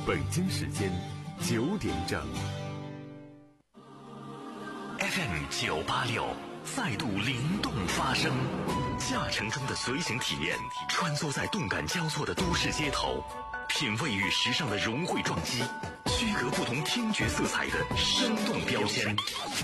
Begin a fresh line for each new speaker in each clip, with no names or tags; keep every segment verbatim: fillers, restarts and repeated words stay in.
北京时间九点整。
F M 九八六再度灵动发声，驾乘中的随行体验，穿梭在动感交错的都市街头，品味与时尚的融汇撞击，区隔不同听觉色彩的生动标签。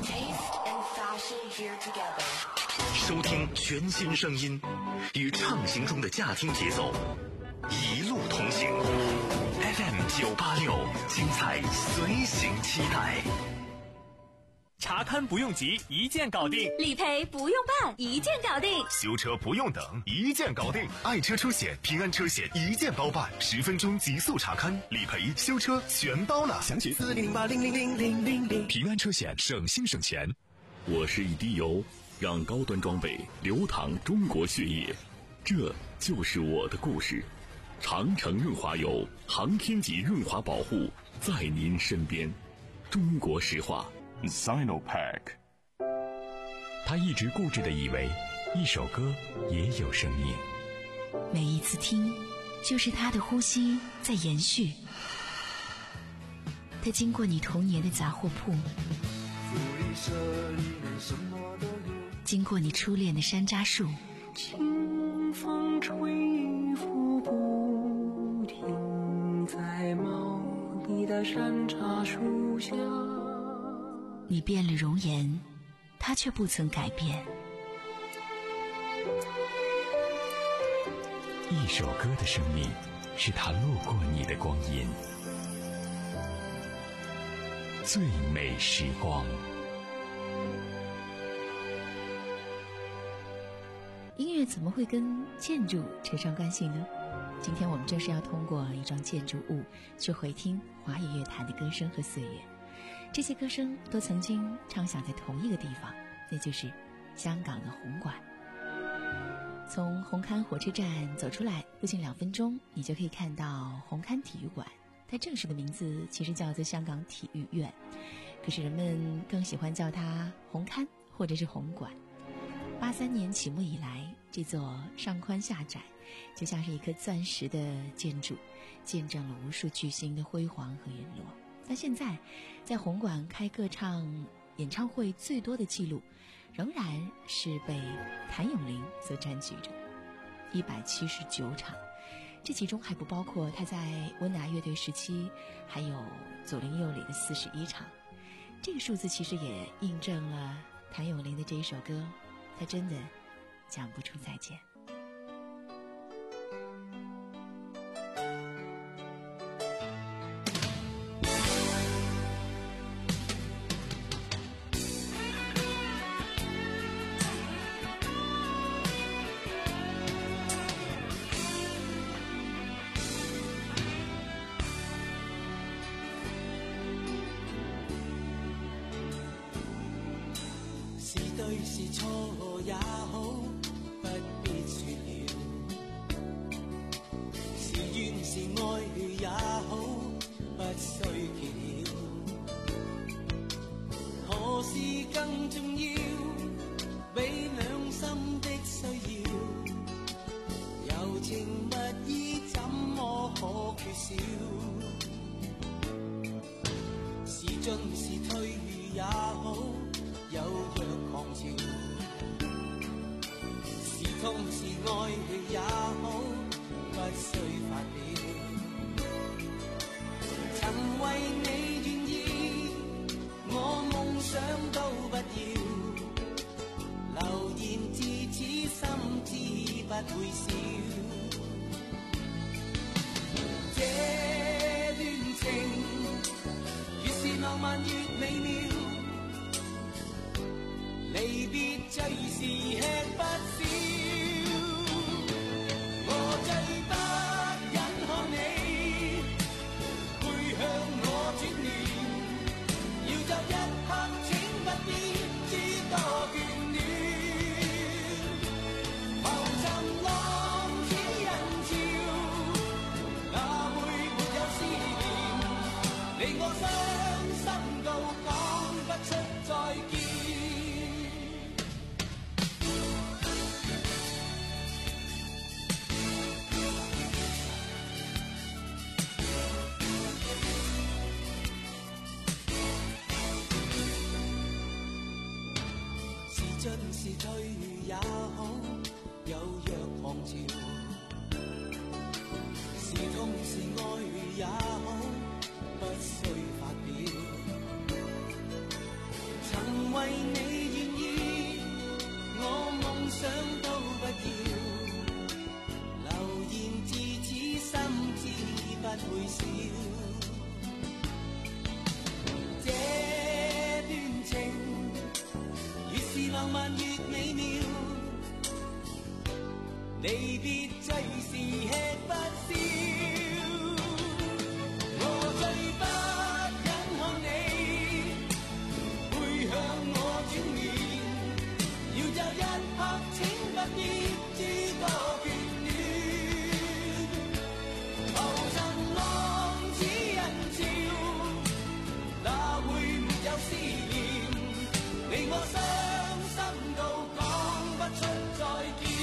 收听全新声音，与畅行中的驾听节奏，一路同行。F M 九八六，精彩随行期待。
查勘不用急，一键搞定；
理赔不用办，一键搞定；
修车不用等，一键搞定。爱车车险、平安车险一键包办，十分钟极速查勘，理赔、修车全包了。
详情四零零八零零零零零零。
平安车险，省心省钱。我是一滴油，让高端装备流淌中国血液，这就是我的故事。长城润滑油，航天级润滑保护，在您身边。中国石化。
Sinopack。
他一直固执地以为一首歌也有生命，
每一次听就是他的呼吸在延续。他经过你童年的杂货铺，经过你初恋的山楂树，
清风吹拂不停，在茂密的山楂树下。
你变了容颜，他却不曾改变。
一首歌的生命，是他路过你的光阴。最美时光。
音乐怎么会跟建筑扯上关系呢？今天我们正是要通过一幢建筑物去回听华语乐坛的歌声和岁月。这些歌声都曾经唱响在同一个地方，那就是香港的红馆。从红磡火车站走出来，步行两分钟，你就可以看到红磡体育馆。它正式的名字其实叫做香港体育院，可是人们更喜欢叫它红磡或者是红馆。八三年启幕以来，这座上宽下窄，就像是一颗钻石的建筑，见证了无数巨星的辉煌和陨落。但现在在红馆开歌唱演唱会最多的记录仍然是被谭咏麟所占据着，一百七十九场，这其中还不包括他在温拿乐队时期还有左邻右里的四十一场。这个数字其实也印证了谭咏麟的这一首歌，他真的讲不出再见。
是錯也好，不必說了；是怨是愛也好，不需揭曉。何事更重要？比兩心的需要，柔情蜜意怎麼可缺少？是進是退也好，有若狂潮，是痛是愛也好，不需發表。曾為你願意，我夢想都不要，流言自此心知不會少。這段情越是浪漫越美妙，離別最是吃不消，我最不忍看你背向我轉臉，要走一刻請不必知多眷戀，浮沉浪似人潮，哪會沒有思念，你我傷心到講不出再見。 是退也好，有若狂潮，是痛是愛也好，不需發表。曾為你願意，我夢想都不要，流言自此心知不會少。這段情越是浪漫越美妙，離別最是吃不消。我最不忍看你背向我轉面，要就一刻請不必諸多眷戀。浮沉浪似人潮，哪會沒有思念？令我傷心到講不出再見。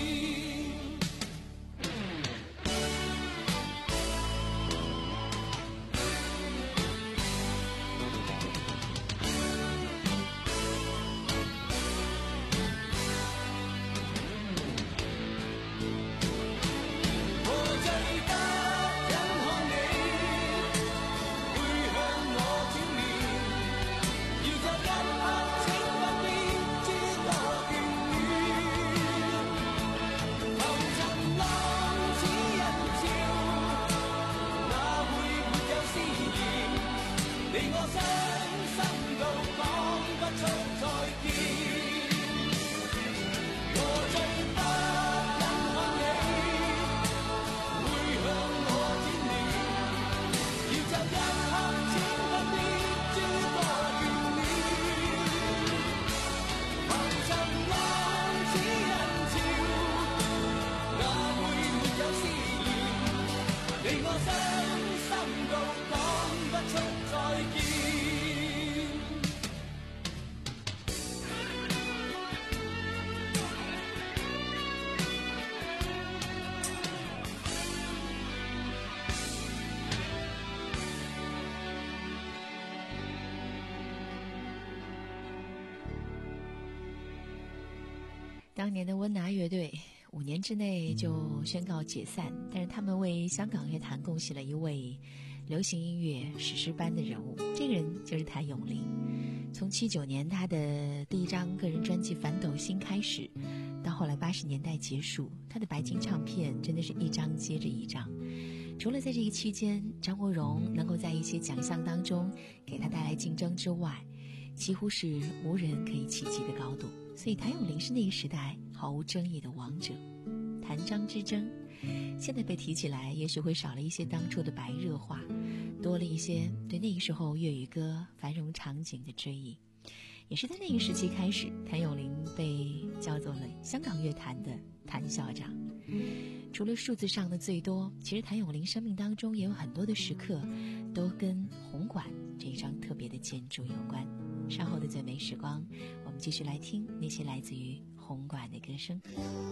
当年的温拿乐队五年之内就宣告解散，但是他们为香港乐坛贡献了一位流行音乐史诗般的人物，这个人就是谭咏麟。从七九年他的第一张个人专辑《反斗星》开始，到后来八十年代结束，他的白金唱片真的是一张接着一张。除了在这个期间张国荣能够在一些奖项当中给他带来竞争之外，几乎是无人可以企及的高度，所以谭咏麟是那个时代毫无争议的王者。谭张之争现在被提起来，也许会少了一些当初的白热化，多了一些对那个时候粤语歌繁荣场景的追忆。也是在那个时期开始，谭咏麟被叫做了香港乐坛的谭校长。除了数字上的最多，其实谭咏麟生命当中也有很多的时刻都跟红馆这一张特别的建筑有关。稍后的最美时光，我们继续来听那些来自于红馆的歌声。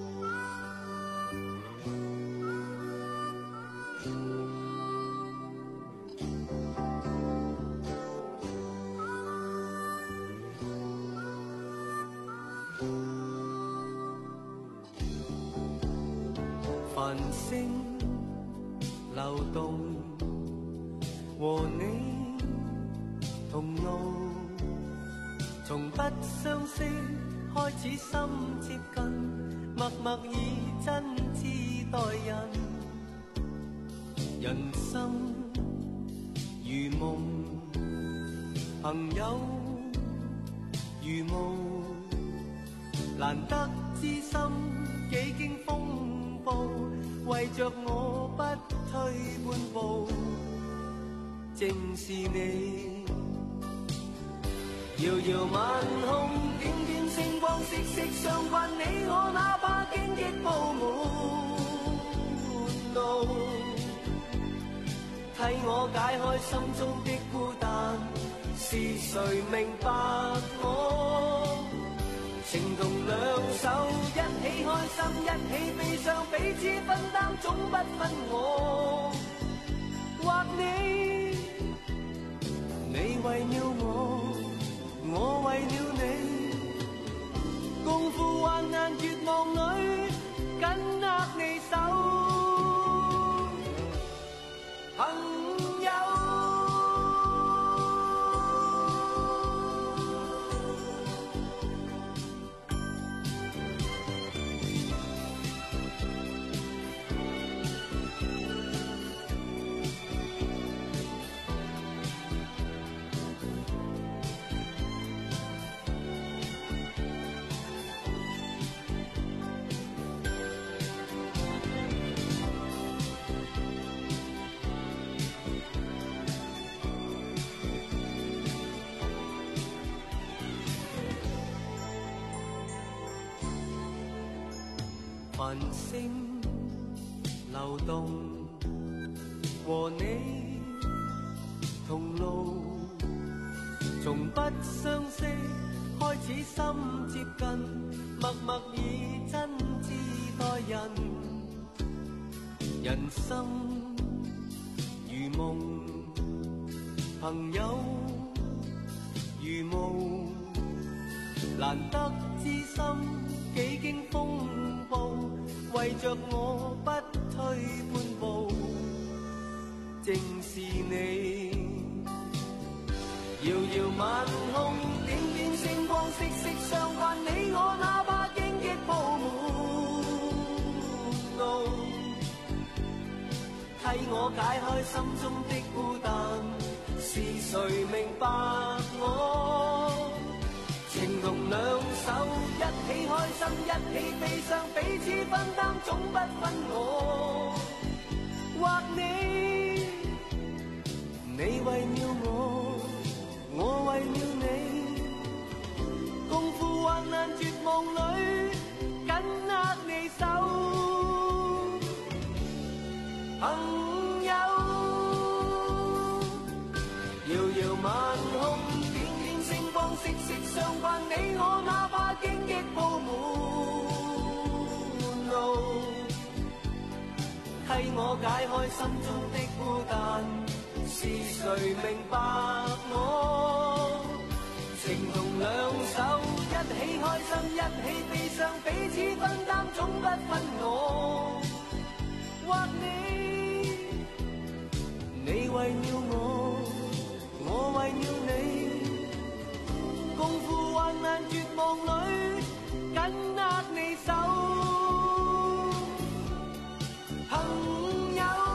繁星流動，和你同路，從不相識開始心接近，默默以真摯待人。人生如夢，朋友如霧，難得知心幾經風暴，為着我不退半步，正是你。遙遙晚空，點點星光，息息相關，你我哪怕荊棘鋪滿路，替我解開心中的孤單，是誰明白我？情同兩手，一起開心，一起悲傷，彼此分擔，總不分我或你。你為了我，我為了你，共繁星流動，和你同路，從不相識開始心接近，默默以真摯待人，人生如夢，朋友如霧，難得知心幾經風暴，為着我不退半步，正是你。遙遙晚空，點點星光，息息相關，你我哪怕荊棘鋪滿路，替我解開心中的孤單，是誰明白我？情同兩手，一起開心，一起悲傷，彼此分擔，總不分我或你。你為了我，我為了你，共赴患難絕望裏，緊握你手，朋友。遙遙晚空，點點星光，息息相關，你我哪怕荊棘鋪滿路，替我解開心中的孤單，是誰明白我？情同兩手，一起開心，一起悲傷，彼此分擔，總不分我或你。你為了我，我為了你，共赴患難絕望裏，緊握你手，朋友。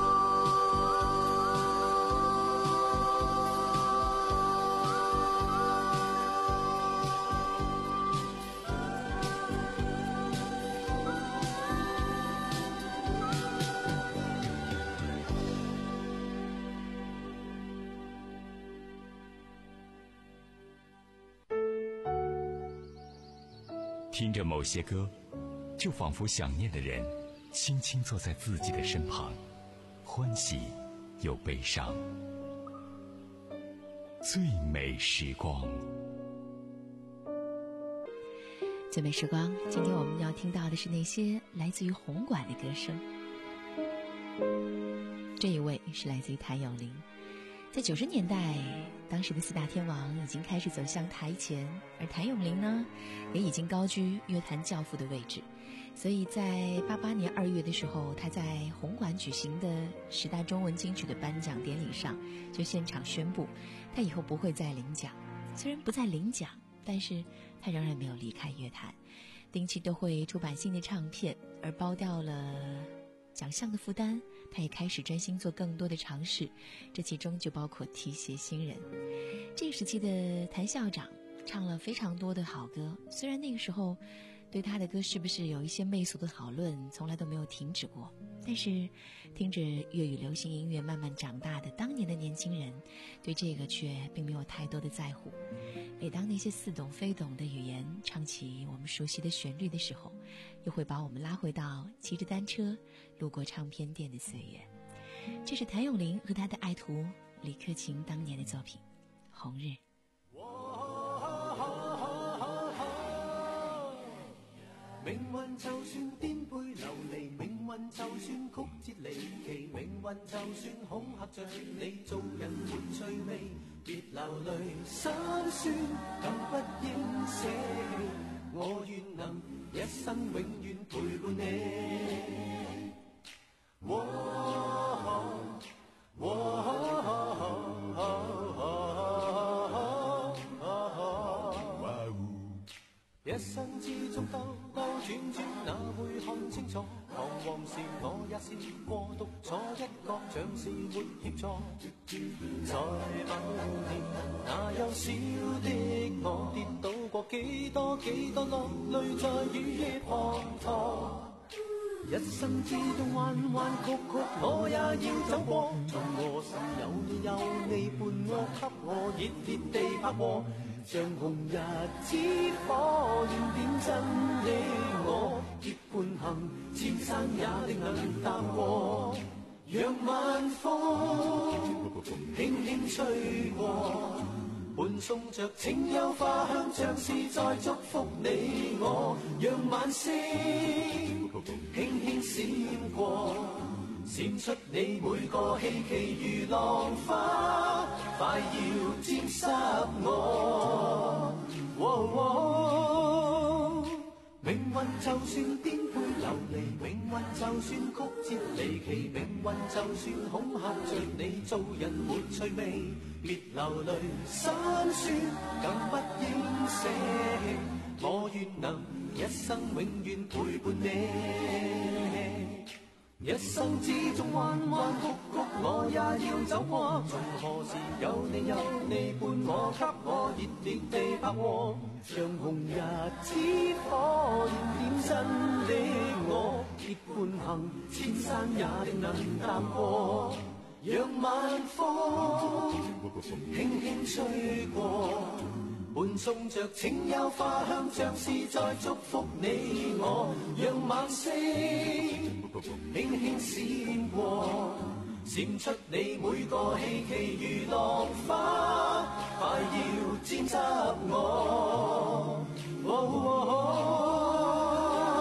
听着某些歌，就仿佛想念的人轻轻坐在自己的身旁，欢喜又悲伤。最美时光，
最美时光，今天我们要听到的是那些来自于红馆的歌声。这一位是来自于谭咏麟。在九十年代，当时的四大天王已经开始走向台前，而谭咏麟呢，也已经高居乐坛教父的位置。所以在八八年二月的时候，他在红馆举行的十大中文金曲的颁奖典礼上，就现场宣布，他以后不会再领奖。虽然不再领奖，但是他仍然没有离开乐坛，定期都会出版新的唱片，而包掉了奖项的负担，他也开始专心做更多的尝试，这其中就包括提携新人。这个时期的谭校长唱了非常多的好歌，虽然那个时候对他的歌是不是有一些媚俗的讨论从来都没有停止过，但是听着粤语流行音乐慢慢长大的当年的年轻人，对这个却并没有太多的在乎。每当那些似懂非懂的语言唱起我们熟悉的旋律的时候，又会把我们拉回到骑着单车路过唱片店的岁月。这是谭咏麟和他的爱徒李克勤当年的作品《红日》。
命運就算顛沛流離，命運就算曲折離奇，命運就算恐嚇着你，做人沒趣味，別流淚心酸，更不應捨棄，我願能一生永遠陪伴你。喔一生之中兜兜轉轉，哪會看清楚？彷徨時我也試過獨坐一角，像是沒協助。在某年，那幼小的我跌倒過幾多幾多落淚在雨夜滂沱。一生之中彎彎曲曲，我也要走過。從何時有你有你伴我莫給我熱烈地拍和，像紅日之火焰點真你我，結伴行，千山也定能踏過。讓晚風輕輕吹過，伴送着清幽花香，像是在祝福你我。讓晚星輕輕閃過，閃出你每個希冀如浪花，快要沾濕我。哦哦、命運就算顛沛流離，命運就算曲折離奇，命運就算恐嚇着你，做人沒趣味，別流淚心酸，更不應捨棄。我願能一生永遠陪伴你。一生之中彎彎曲曲，我也要走過。從何時有你有你伴我，給我熱烈地拍和，像紅日之火焰點身你我，結伴行，千山也定能踏過。讓晚風輕輕吹過，伴送着清幽花香，像是在祝福你我。讓晚星輕輕閃過，閃出你每個希冀如浪花，快要沾濕我。哦哦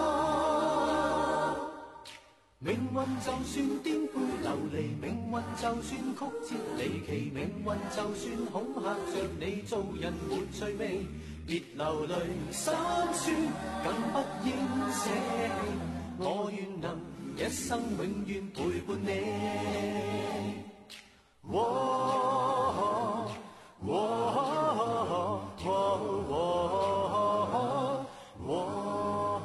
哦、命運就算顛沛流離，命運就算曲折離奇，命運就算恐嚇着你，做人沒趣味，別流淚心酸，更不應捨棄。我願能一生永遠陪伴你。哦哦哦哦哦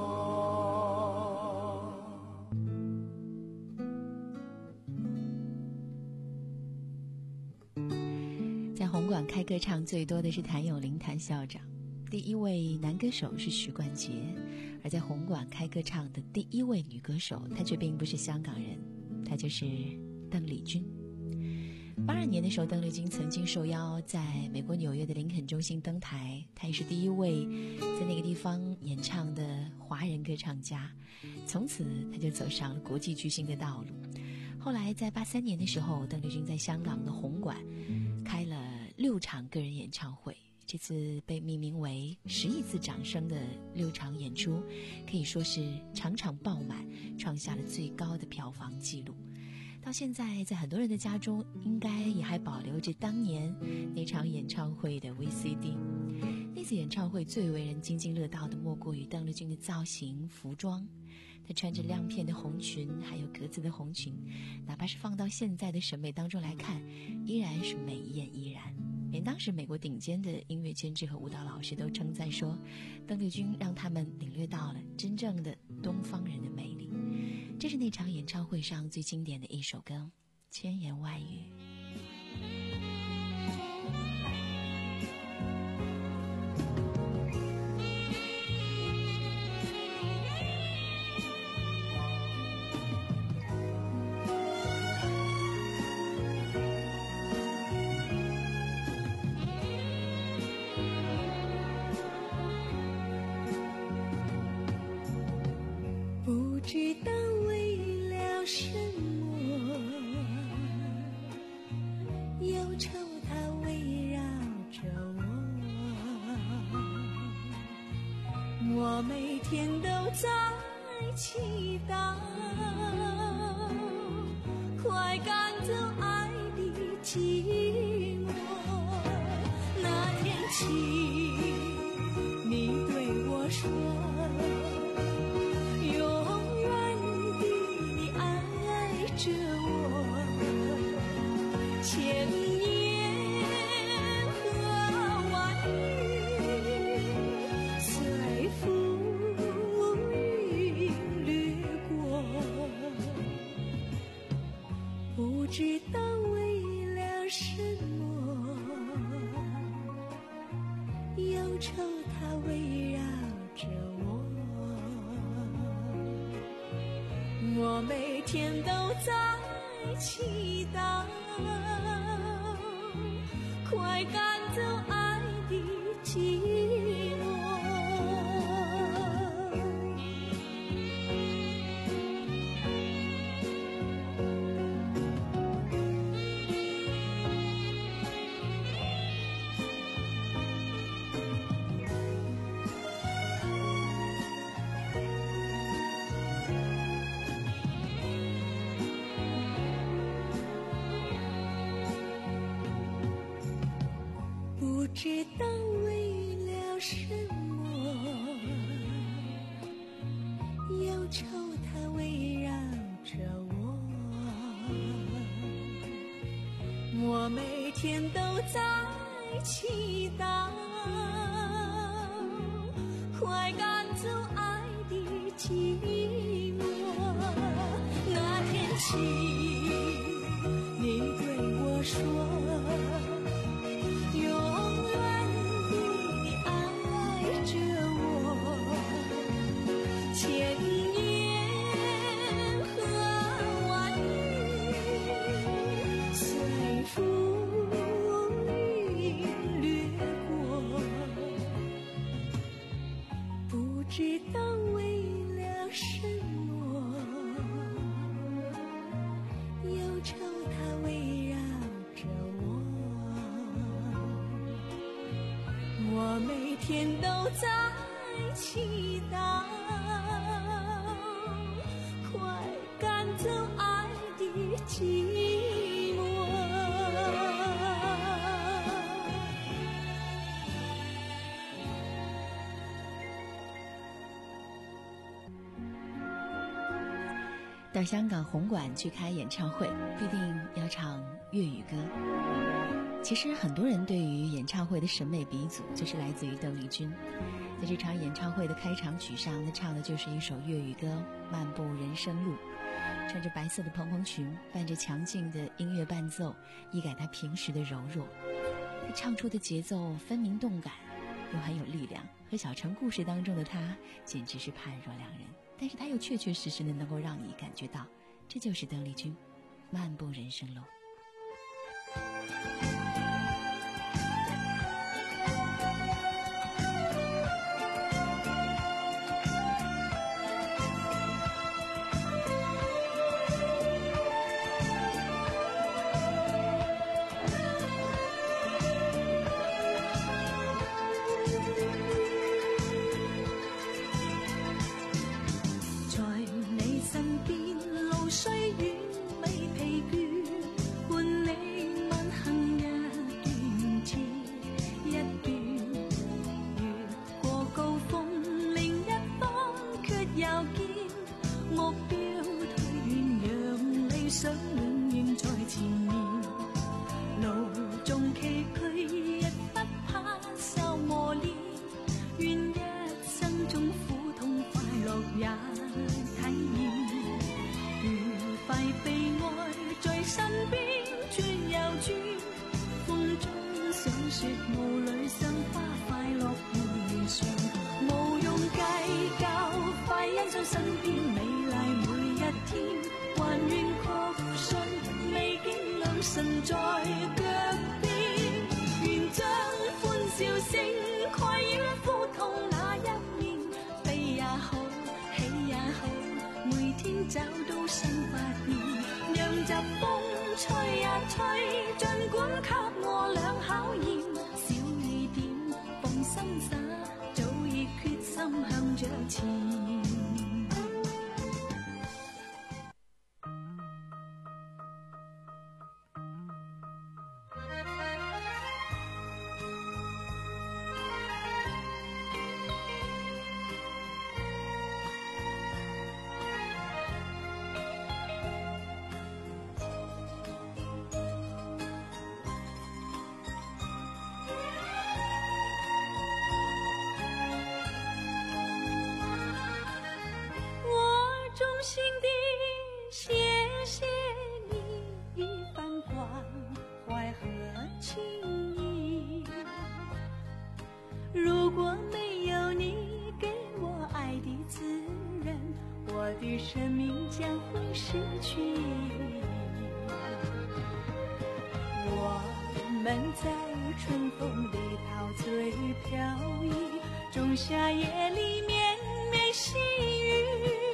在红馆开歌唱最多的是谭咏麟谭校长，第一位男歌手是许冠杰，而在红馆开歌唱的第一位女歌手，她却并不是香港人，她就是邓丽君。八二年的时候，邓丽君曾经受邀在美国纽约的林肯中心登台，她也是第一位在那个地方演唱的华人歌唱家，从此她就走上了国际巨星的道路。后来在八三年的时候，邓丽君在香港的红馆开了六场个人演唱会，这次被命名为十亿次掌声的六场演出，可以说是场场爆满，创下了最高的票房纪录。到现在在很多人的家中应该也还保留着当年那场演唱会的 V C D。 那次演唱会最为人津津乐道的莫过于邓丽君的造型服装，她穿着亮片的红裙，还有格子的红裙，哪怕是放到现在的审美当中来看，依然是美艳依然。连当时美国顶尖的音乐监制和舞蹈老师都称赞说，邓丽君让他们领略到了真正的东方人的魅力。这是那场演唱会上最经典的一首歌，千言万语。
不知道为了什么，忧愁它围绕着我，我每天都在祈祷，快赶走爱的寂寞。那天起你对我说，着我千言和万语，随浮云掠过，不知道为了什么，忧愁它围绕着我，我每天都在祈祷， 快赶走爱的寂寞。不知道为了什么，忧愁它围绕着我，我每天都在祈祷，快赶走爱的寂寞。那天起，你对我说，不知道为了什么，忧愁它围绕着我，我每天都在祈祷，快赶走爱的寂寞。
到香港红馆去开演唱会，必定要唱粤语歌。其实很多人对于演唱会的审美鼻祖就是来自于邓丽君。在这场演唱会的开场曲上，她唱的就是一首粤语歌《漫步人生路》，穿着白色的蓬蓬裙，伴着强劲的音乐伴奏，一改她平时的柔弱。她唱出的节奏分明动感，又很有力量，和小城故事当中的她简直是判若两人。但是她又确确实实的能够让你感觉到，这就是邓丽君《漫步人生路》。
找到新發現，讓疾風吹呀吹，儘管給我倆考驗，小一點，放心灑，早已決心向着前。如果没有你给我爱的滋润，我的生命将会失去。我们在春风里陶醉飘逸，仲夏夜里绵绵细雨，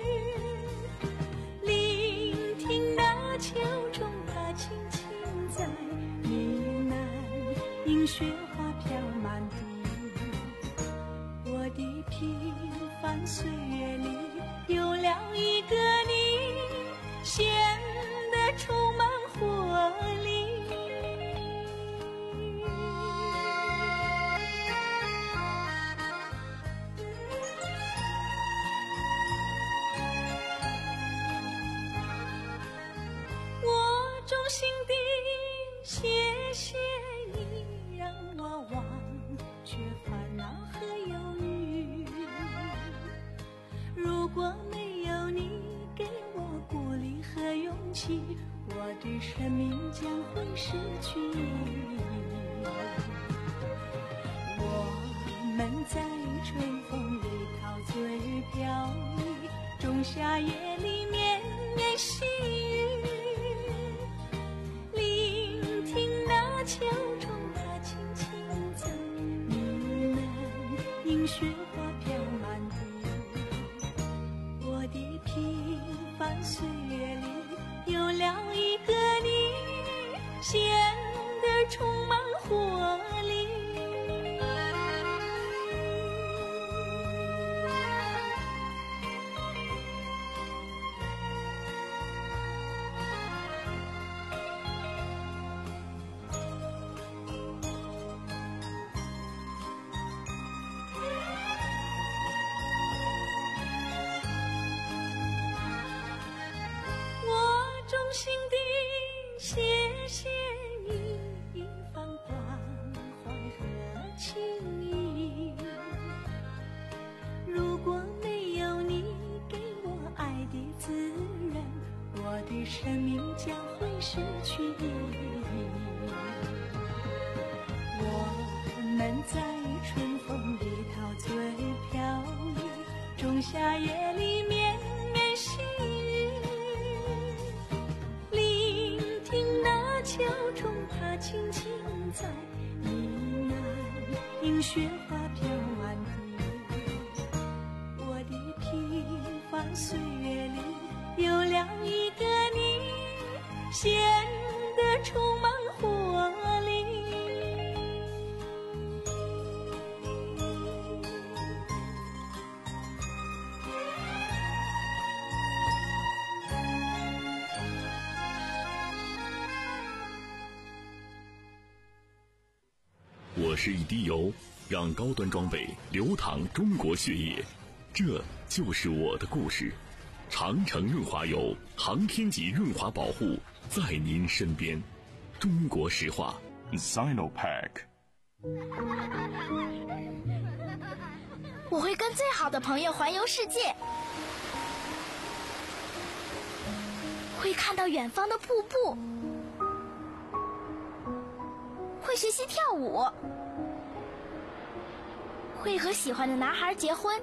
聆听那秋虫它轻轻在呢喃，映雪花飘满地。我的平凡岁月里有了一个你，显得充满活力。我衷心地谢谢你，让我忘却烦恼和忧郁。如果没有你给我鼓励和勇气，我的生命将会失去意义。我们在春风里陶醉飘逸，仲夏夜里绵绵细雨，聆听那秋虫它轻轻在呢喃，映雪花飘满地。我的平凡岁月里有了一个你，显得充满活力。衷心地谢谢你，一番关怀和情谊。如果没有你给我爱的滋润，我的生命将会失去意义。我们在春风里陶醉飘逸，仲夏夜里绵绵细雨，秋虫它轻轻在呢喃，映雪花飘满地。我的平凡岁月里有了一个你，显得充满活力。
我是一滴油，让高端装备流淌中国血液，这就是我的故事。长城润滑油，航天级润滑保护，在您身边。中国石化
Sinopec。
我会跟最好的朋友环游世界，会看到远方的瀑布，会学习跳舞，会和喜欢的男孩结婚。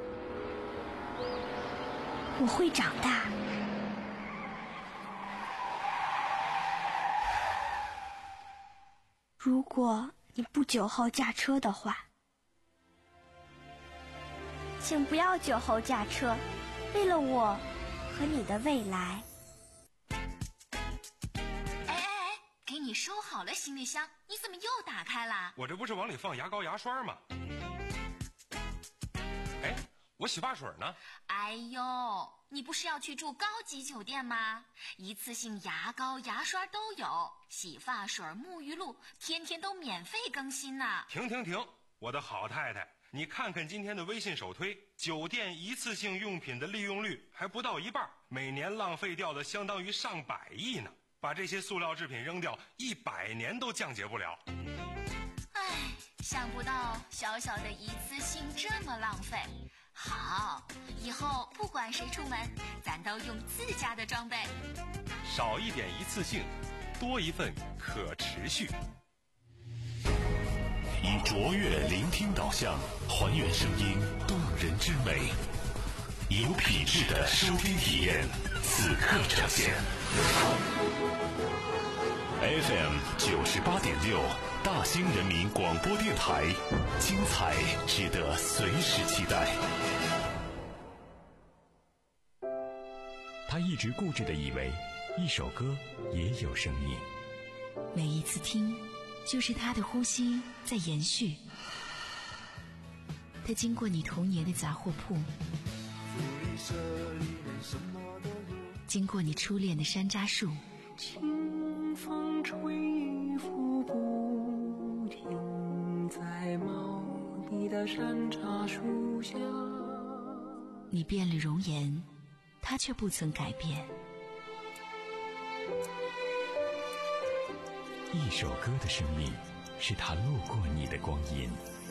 我会长大。
如果你不酒后驾车的话，
请不要酒后驾车，为了我和你的未来。
哎哎哎，给你收好了行李箱，你怎么又打开了？
我这不是往里放牙膏牙刷吗？哎，我洗发水呢？
哎呦，你不是要去住高级酒店吗？一次性牙膏牙刷都有，洗发水沐浴露天天都免费更新呢。
停停停，我的好太太，你看看今天的微信首推，酒店一次性用品的利用率还不到一半，每年浪费掉的相当于上百亿呢。把这些塑料制品扔掉，一百年都降解不了。
唉，想不到小小的一次性这么浪费。好，以后不管谁出门，咱都用自家的装备。
少一点一次性，多一份可持续。
以卓越聆听导向，还原声音动人之美，有品质的收听体验，此刻呈现。
F M 九十八点六，大兴人民广播电台，精彩值得随时期待。
他一直固执地以为，一首歌也有生命。
每一次听，就是他的呼吸在延续。他经过你童年的杂货铺，经过你初恋的山楂树，
清风吹拂不停，在茂密的山楂树下。
你变了容颜，他却不曾改变。
一首歌的生命，是他路过你的光阴。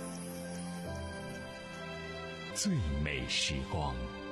最美时光。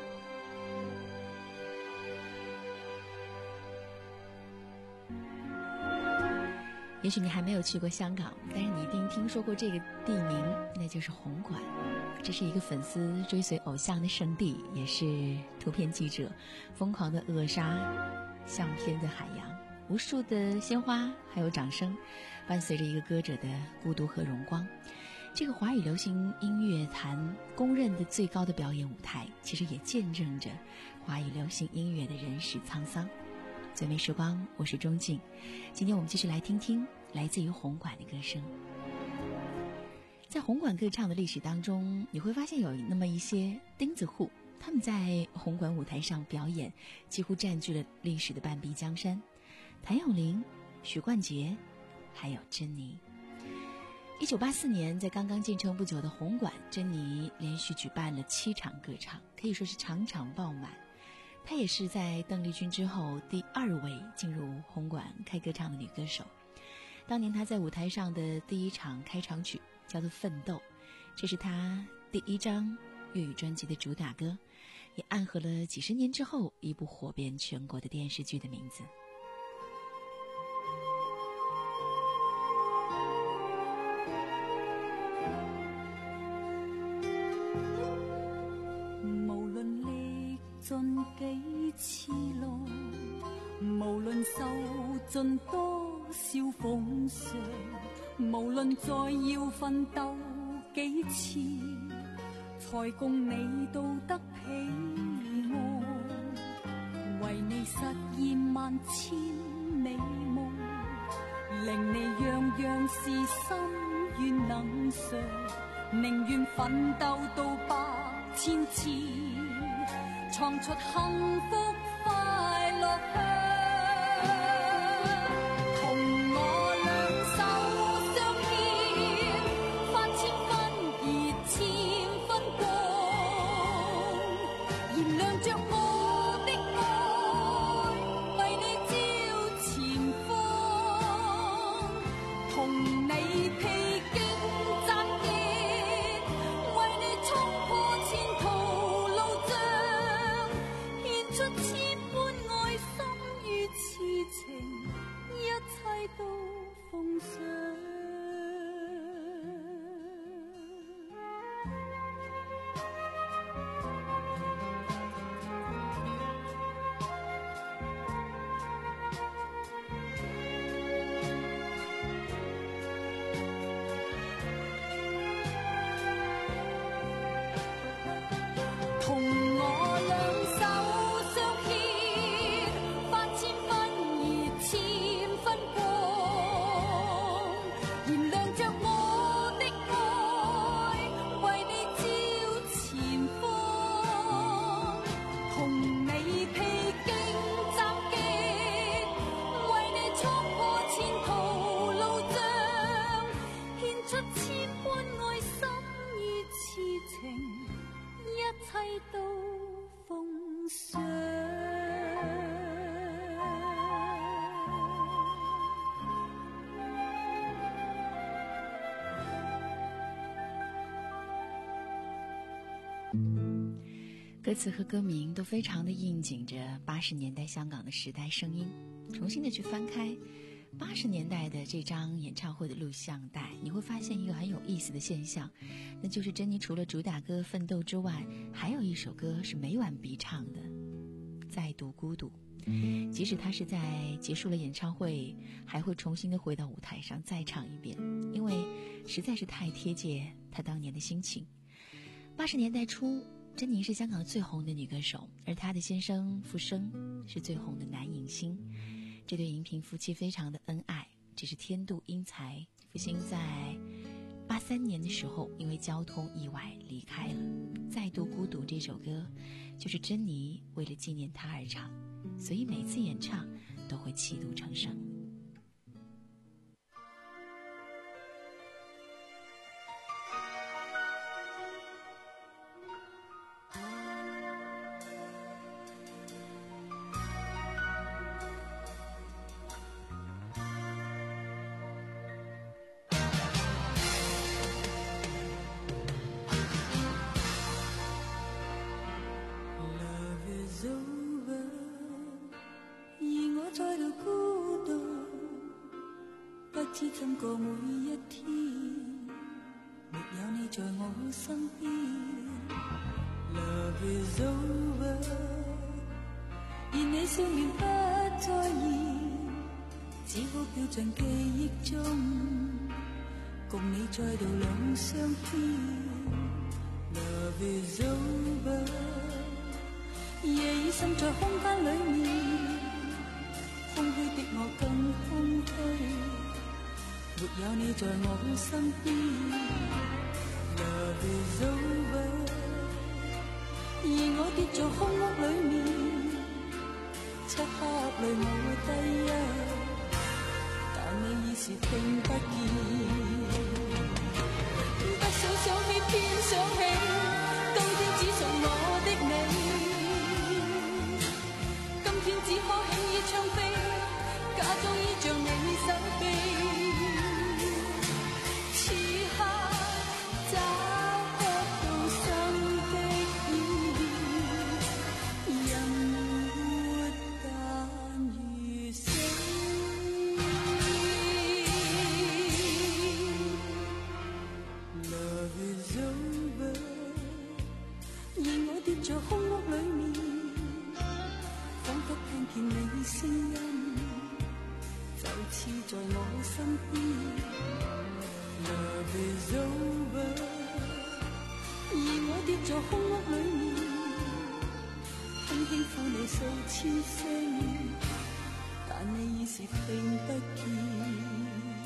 也许你还没有去过香港，但是你一定听说过这个地名，那就是红馆。这是一个粉丝追随偶像的圣地，也是图片记者疯狂的扼杀相片的海洋。无数的鲜花还有掌声，伴随着一个歌者的孤独和荣光。这个华语流行音乐坛公认的最高的表演舞台，其实也见证着华语流行音乐的人世沧桑。最美时光，我是钟静。今天我们继续来听听来自于红馆的歌声。在红馆歌唱的历史当中，你会发现有那么一些钉子户，他们在红馆舞台上表演，几乎占据了历史的半壁江山。谭咏麟、许冠杰，还有珍妮。一九八四年，在刚刚建成不久的红馆，珍妮连续举办了七场歌唱，可以说是场场爆满。她也是在邓丽君之后第二位进入红馆开歌唱的女歌手。当年她在舞台上的第一场开场曲叫做《奋斗》，这是她第一张粤语专辑的主打歌，也暗合了几十年之后一部火遍全国的电视剧的名字。
盡幾次路，無論受盡多少諷刺，無論再要奮鬥幾次，才共你到得彼岸，為你實現萬千美夢，令你樣樣事心願能償，寧願奮鬥到百千次，創出幸福快樂香，同我兩手相牽，發千分熱千分光，燃亮着我的愛，為你照前方，同你披荊斬棘，為你衝破前途路障，獻出千般愛心與痴情，一切都奉上。同我兩手相牽，發千分熱千分光，燃亮着我的愛，為你照前方，同你披荊斬棘，為你衝破前途路障，獻出千般愛心與痴情，一切都奉上。
歌词和歌名都非常的应景着八十年代香港的时代声音。重新的去翻开八十年代的这张演唱会的录像带，你会发现一个很有意思的现象，那就是珍妮除了主打歌《奋斗》之外，还有一首歌是每晚必唱的《再度孤独》。 即使他是在结束了演唱会，还会重新的回到舞台上再唱一遍，因为实在是太贴切他当年的心情。八十年代初，珍妮是香港最红的女歌手，而她的先生傅声是最红的男影星。这对荧屏夫妻非常的恩爱，只是天妒英才。傅声在八三年的时候因为交通意外离开了。再度孤独这首歌就是珍妮为了纪念他而唱，所以每次演唱都会泣不成声。
怎過每一天，沒有你在我身邊。Love is over， 而你笑面不再現，只好飄進記憶中，共你再度兩相牽。Love is over， 夜已滲在空間裡面，空虛的我更空虛。沒有你在我身邊 Love is over， 而我跌在空屋裡面，漆黑裡我低泣，但你已是聽不見。不想想起偏想起，冬天只屬我的你，今天只可輕易唱飛，假裝依着你手臂。在空屋裡面，彷彿聽見你聲音，就似在我身邊。Love is over， 而我跌在空屋裡面，輕輕呼你數千聲，但你已是聽不見。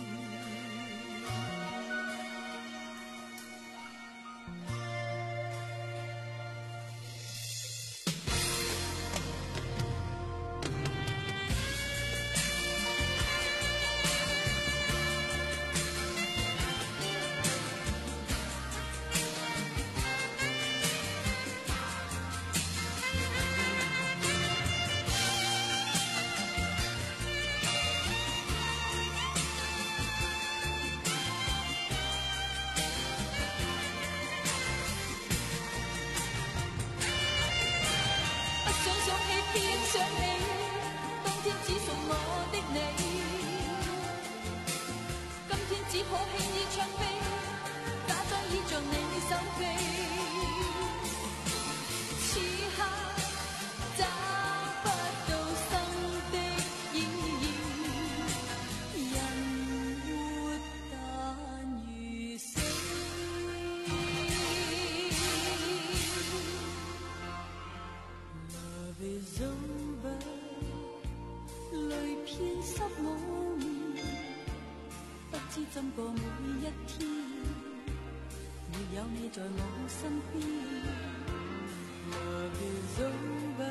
怎過每一天，沒有你在我身邊。Love is over，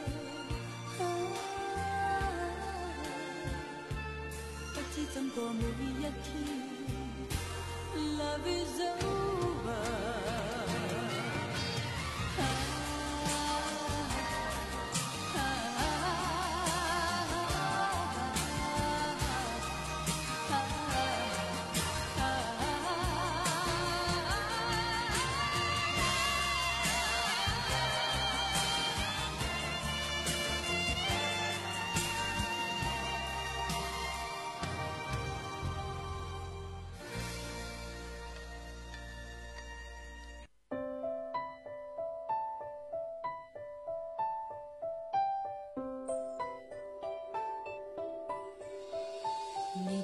不知怎過每一天。Love is over。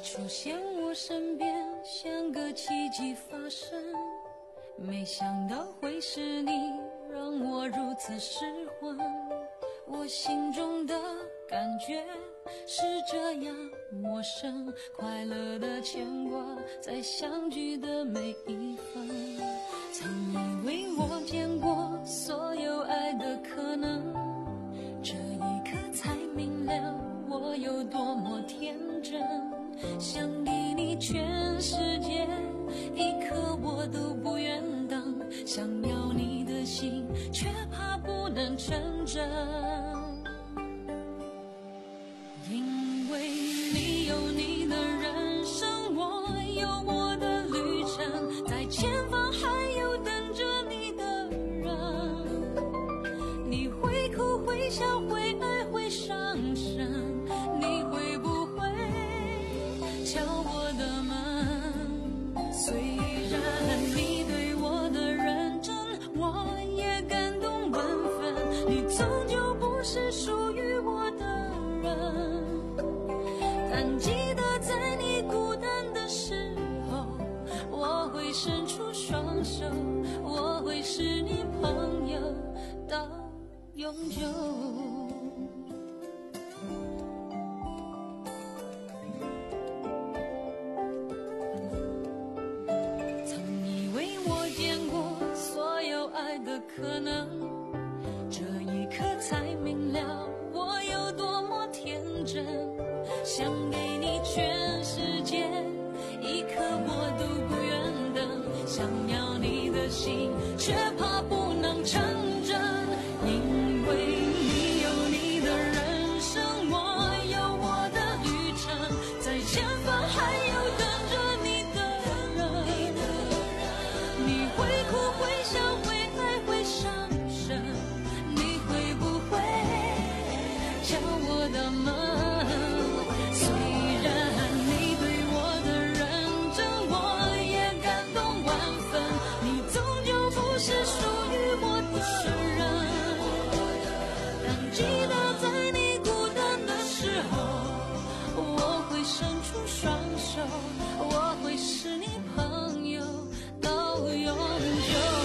出现我身边，像个奇迹发生。没想到会是你，让我如此失魂。我心中的感觉是这样陌生，快乐的牵挂在相聚的每一分。曾以为我见过所有爱的可能，这一刻才明了我有多么天真。想给你全世界，一刻我都不愿等，想要你的心，却怕不能成真。因为你有你的人生，我有我的旅程，在前方还有等着你的人。你会哭会笑会爱会伤神，你会不会敲我的门？虽然你对我的认真，我也感动万分，你终究不是属于我的人。但记得在你孤单的时候，我会伸出双手，我会是你朋友到永久。可能这一刻才明了我有多么天真，想给你全世界，一刻我都不愿等，想要你的心，却怕不能成真。因为你有你的人生，我有我的旅程，在前方还有等着你的人。你会哭会笑会伤神，你会不会敲我的门？虽然你对我的认真，我也感动万分，你终究不是属于我的人。但记得在你孤单的时候，我会伸出双手，我会是你朋友到永久。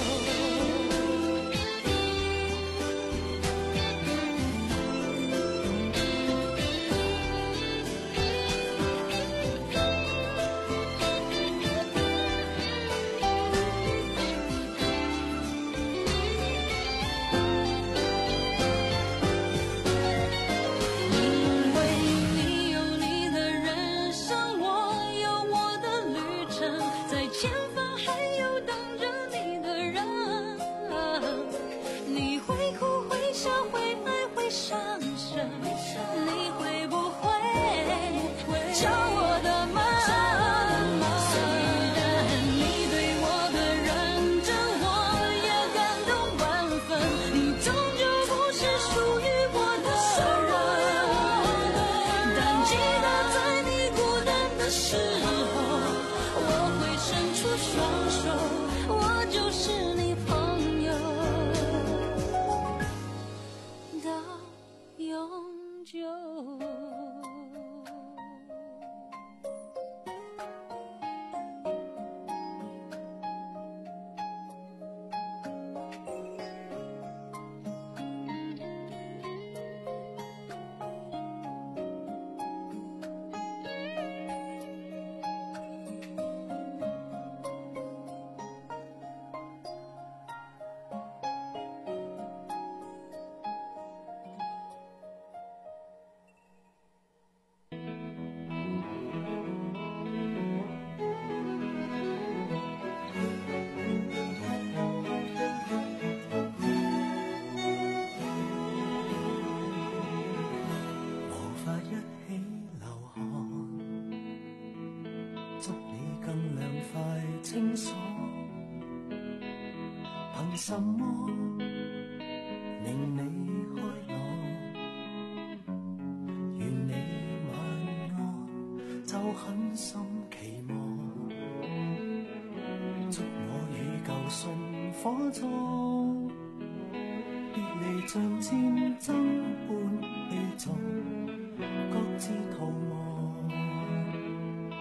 清楚，凭什么令你开朗？愿你晚安，就狠心期望，祝我与旧信火葬，别离像战争般悲壮，各自逃亡。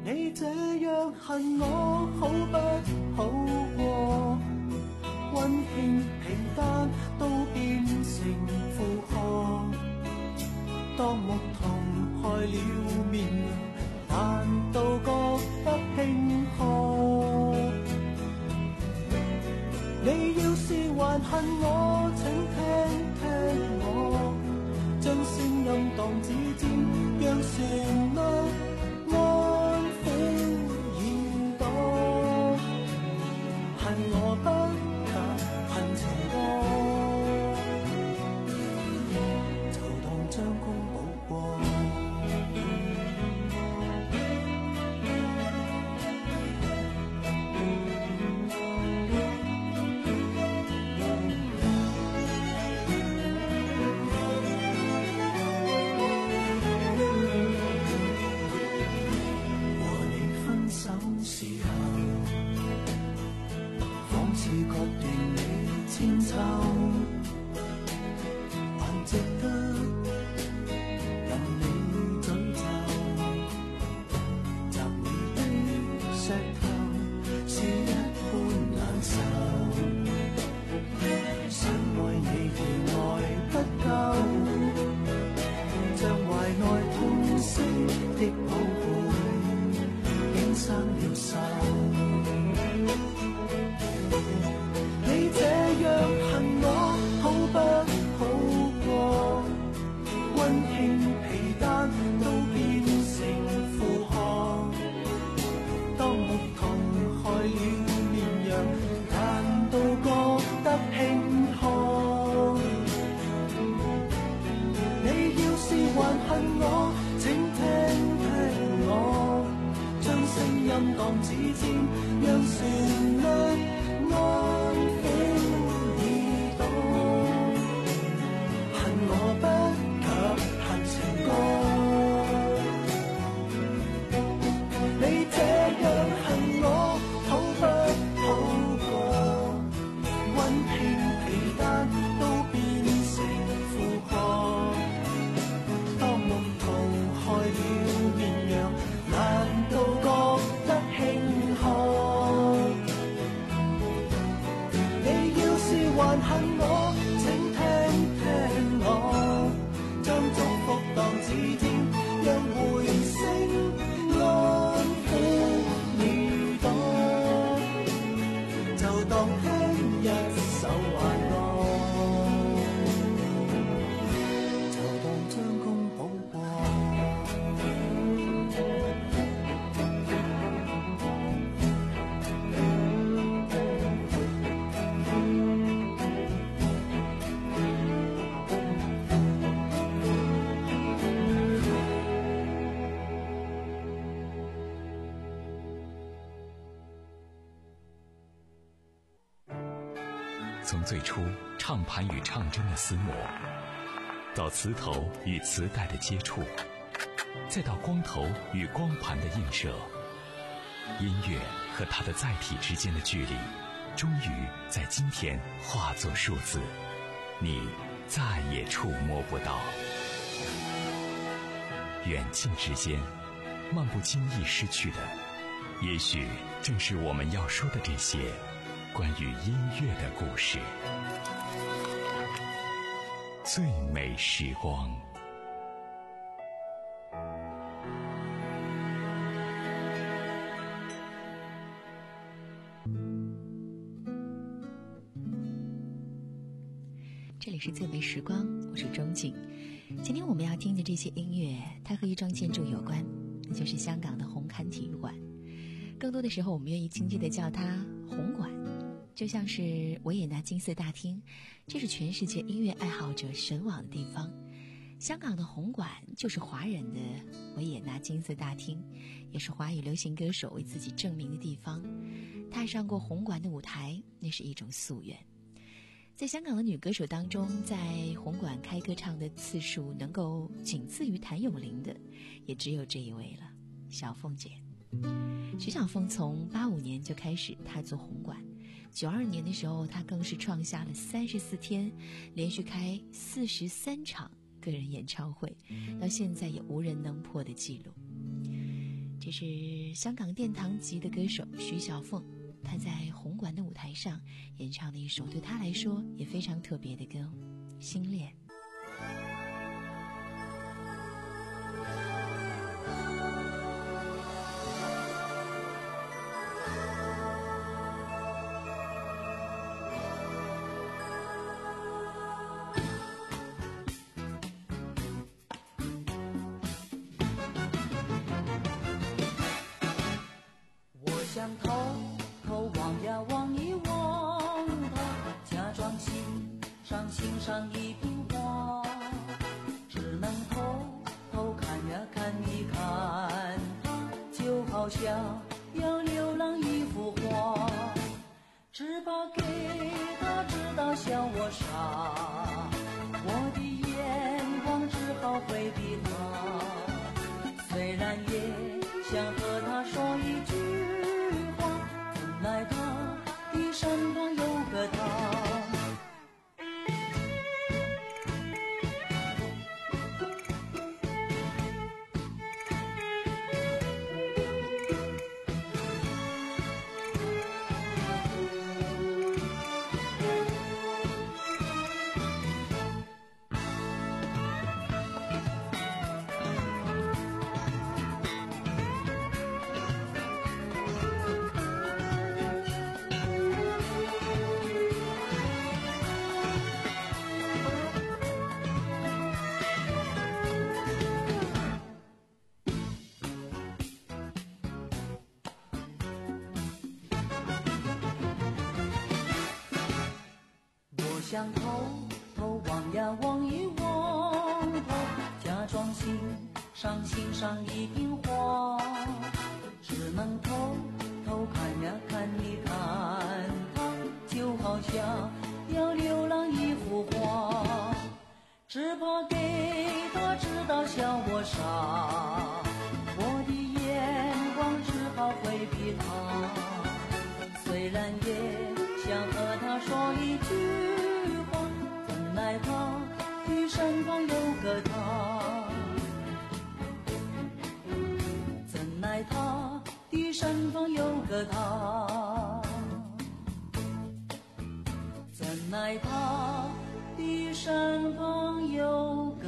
你這樣恨我好不好過？溫馨平淡都變成負荷。當牧童開了面，難道覺得輕可？你要是還恨我，請聽聽我，將聲音當指尖，讓旋律安撫耳朵。恨我不及恨情歌，就當將功補過。
从最初唱盘与唱针的厮磨，到磁头与磁带的接触，再到光头与光盘的映射，音乐和它的载体之间的距离，终于在今天化作数字，你再也触摸不到。远近之间，漫不经意失去的，也许正是我们要说的这些关于音乐的故事。最美时光。
这里是最美时光，我是钟景。今天我们要听的这些音乐，它和一幢建筑有关，那就是香港的红磡体育馆。更多的时候，我们愿意亲切地叫它红馆，就像是维也纳金色大厅，这是全世界音乐爱好者神往的地方。香港的红馆就是华人的维也纳金色大厅，也是华语流行歌手为自己证明的地方。踏上过红馆的舞台，那是一种夙愿。在香港的女歌手当中，在红馆开歌唱的次数能够仅次于谭咏麟的，也只有这一位了，小凤姐。徐小凤从八五年就开始踏足红馆，九二年的时候，她更是创下了三十四天连续开四十三场个人演唱会，到现在也无人能破的记录。 这是香港殿堂级的歌手徐小凤，她在红馆的舞台上演唱的一首对她来说也非常特别的歌《心恋》。
想偷偷望呀望一望他，假装欣赏欣赏一瓶花，只能偷偷看呀看一看他，就好像要流浪一幅画，只怕给他知道笑我傻，我的眼光只好回避他，虽然也想和他说一句，来他的身旁有个他。想偷偷望呀望一望他，假装欣赏欣赏一瓶花，只能偷偷看呀看一看他，就好像要流浪一幅画，只怕给他知道笑我傻，我的眼光只好回避他，虽然也想和他说一句，怎奈他的身旁有个他，怎奈他的身旁有个他，怎奈他的身旁有个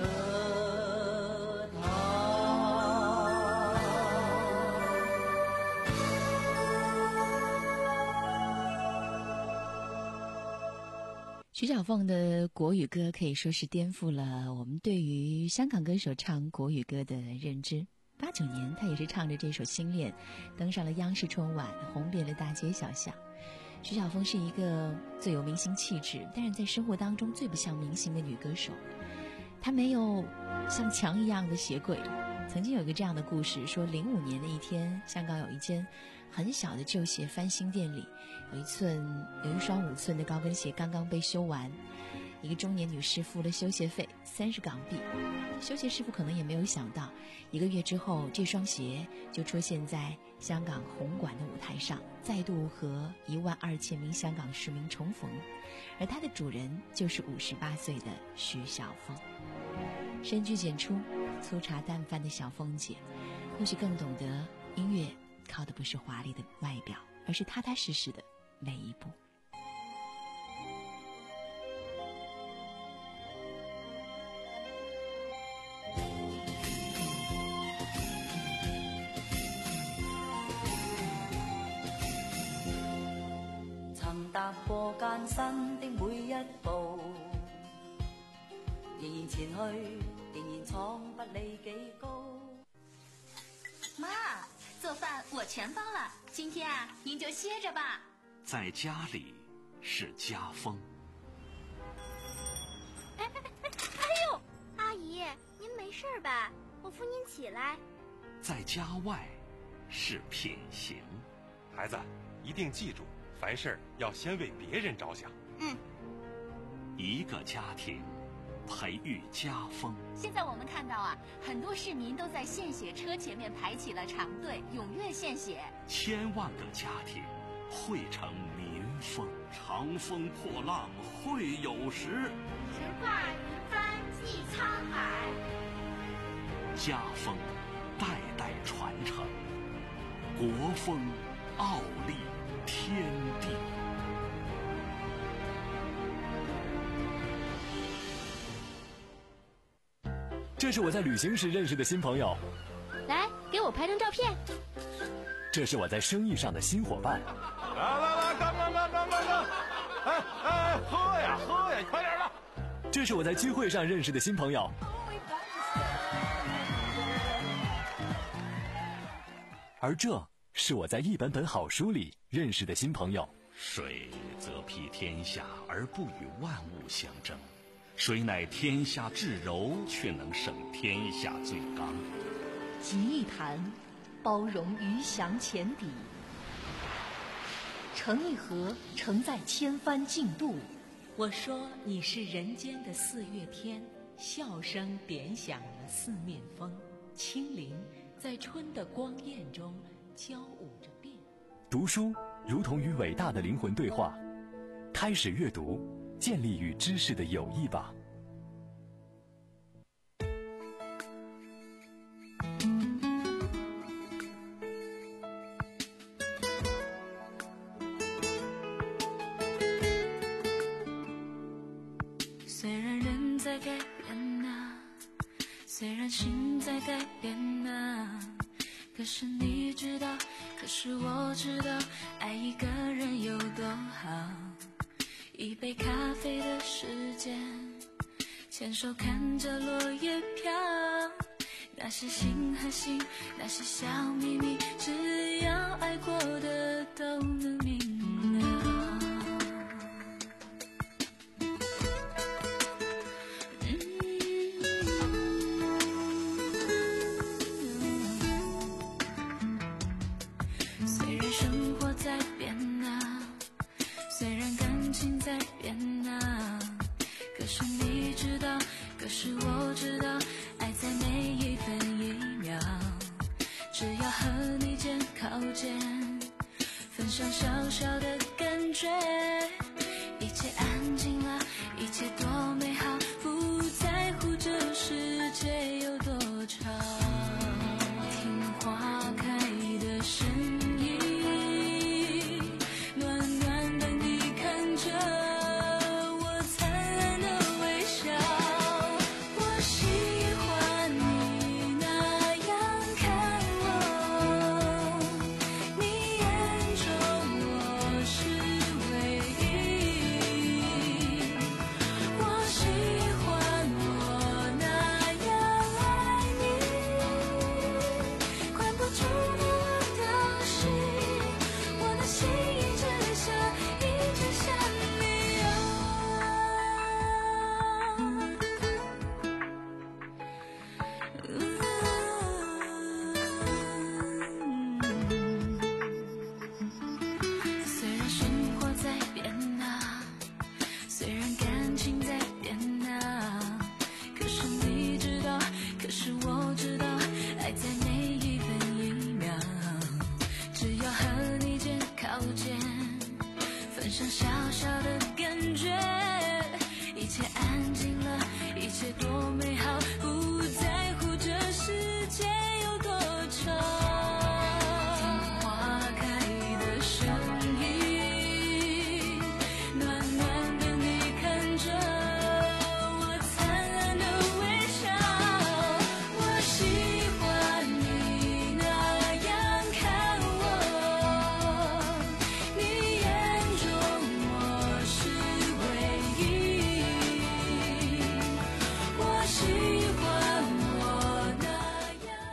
徐小凤的国语歌可以说是颠覆了我们对于香港歌手唱国语歌的认知。八九年她也是唱着这首《心恋》登上了央视春晚，红遍了大街小巷。徐小凤是一个最有明星气质，但是在生活当中最不像明星的女歌手。她没有像墙一样的鞋柜。曾经有一个这样的故事，说零五年的一天，香港有一间很小的旧鞋翻新店里，有一寸有一双五寸的高跟鞋刚刚被修完，一个中年女士付了修鞋费三十港币，修鞋师傅可能也没有想到，一个月之后这双鞋就出现在香港红馆的舞台上，再度和一万二千名香港市民重逢，而它的主人就是五十八岁的徐小凤。深居简出粗茶淡饭的小凤姐，或许更懂得音乐靠的不是华丽的外表，而是踏踏实实的每一步。
曾踏過艱辛的每一步，仍然前去，仍然闖不理幾高。
妈，做饭我全包了，今天啊，您就歇着吧。
在家里是家风。
哎哎哎哎呦，阿姨，您没事吧？我扶您起来。
在家外是品行。
孩子，一定记住，凡事要先为别人着想。
嗯。
一个家庭培育家风。
现在我们看到啊，很多市民都在献血车前面排起了长队，踊跃献血。
千万个家庭汇成民风。长风破浪会有时，
直挂云帆济沧海。
家风代代传承， 国风、傲立、天地。
这是我在旅行时认识的新朋友，
来给我拍张照片。
这是我在生意上的新伙伴。
来来来，干干干干干干！哎哎，喝呀喝呀，快点的！
这是我在聚会上认识的新朋友。而这是我在一本本好书里认识的新朋友。
水则披天下而不与万物相争，水乃天下至柔，却能胜天下最刚。
集一谈，包容鱼翔浅底；成一河，承载千帆竞渡。我说你是人间的四月天，笑声点响了四面风，清灵在春的光艳中交舞着变。
读书如同与伟大的灵魂对话，开始阅读，建立与知识的友谊吧。
虽然人在改变啊，虽然心在改变啊，可是你知道，可是我知道，爱一个人有多好。一杯咖啡的时间，牵手看着落叶飘，那是心和心，那是小秘密，只要爱过的都能明了。虽然生活在变啊，虽然感情在变啊，可是你知道，可是我知道，爱在每一分一秒，只要和你肩靠肩，分享小小的感觉，一切安静了，一切多美好，不在乎这世界有多吵，听花开的声音，暖暖的你看着我灿烂的微笑，我喜欢你那样看我，你眼中我是唯一，我喜欢我那样爱你，管不住的我的心，我的心一直想，一直想你虽然生活在变啊，虽然感情在变啊，可是你知道，可是我知道，爱在每一分一秒，只要和你肩靠肩，分享小小的感觉，一切安静了，一切多美好，不在乎这世界有多吵，听花开的声音，暖暖的你看着我灿烂的微笑，我喜欢你那样看我，你眼中我是唯一，我喜欢我那样。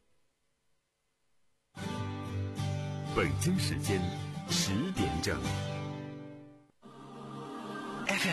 北京时间十点整。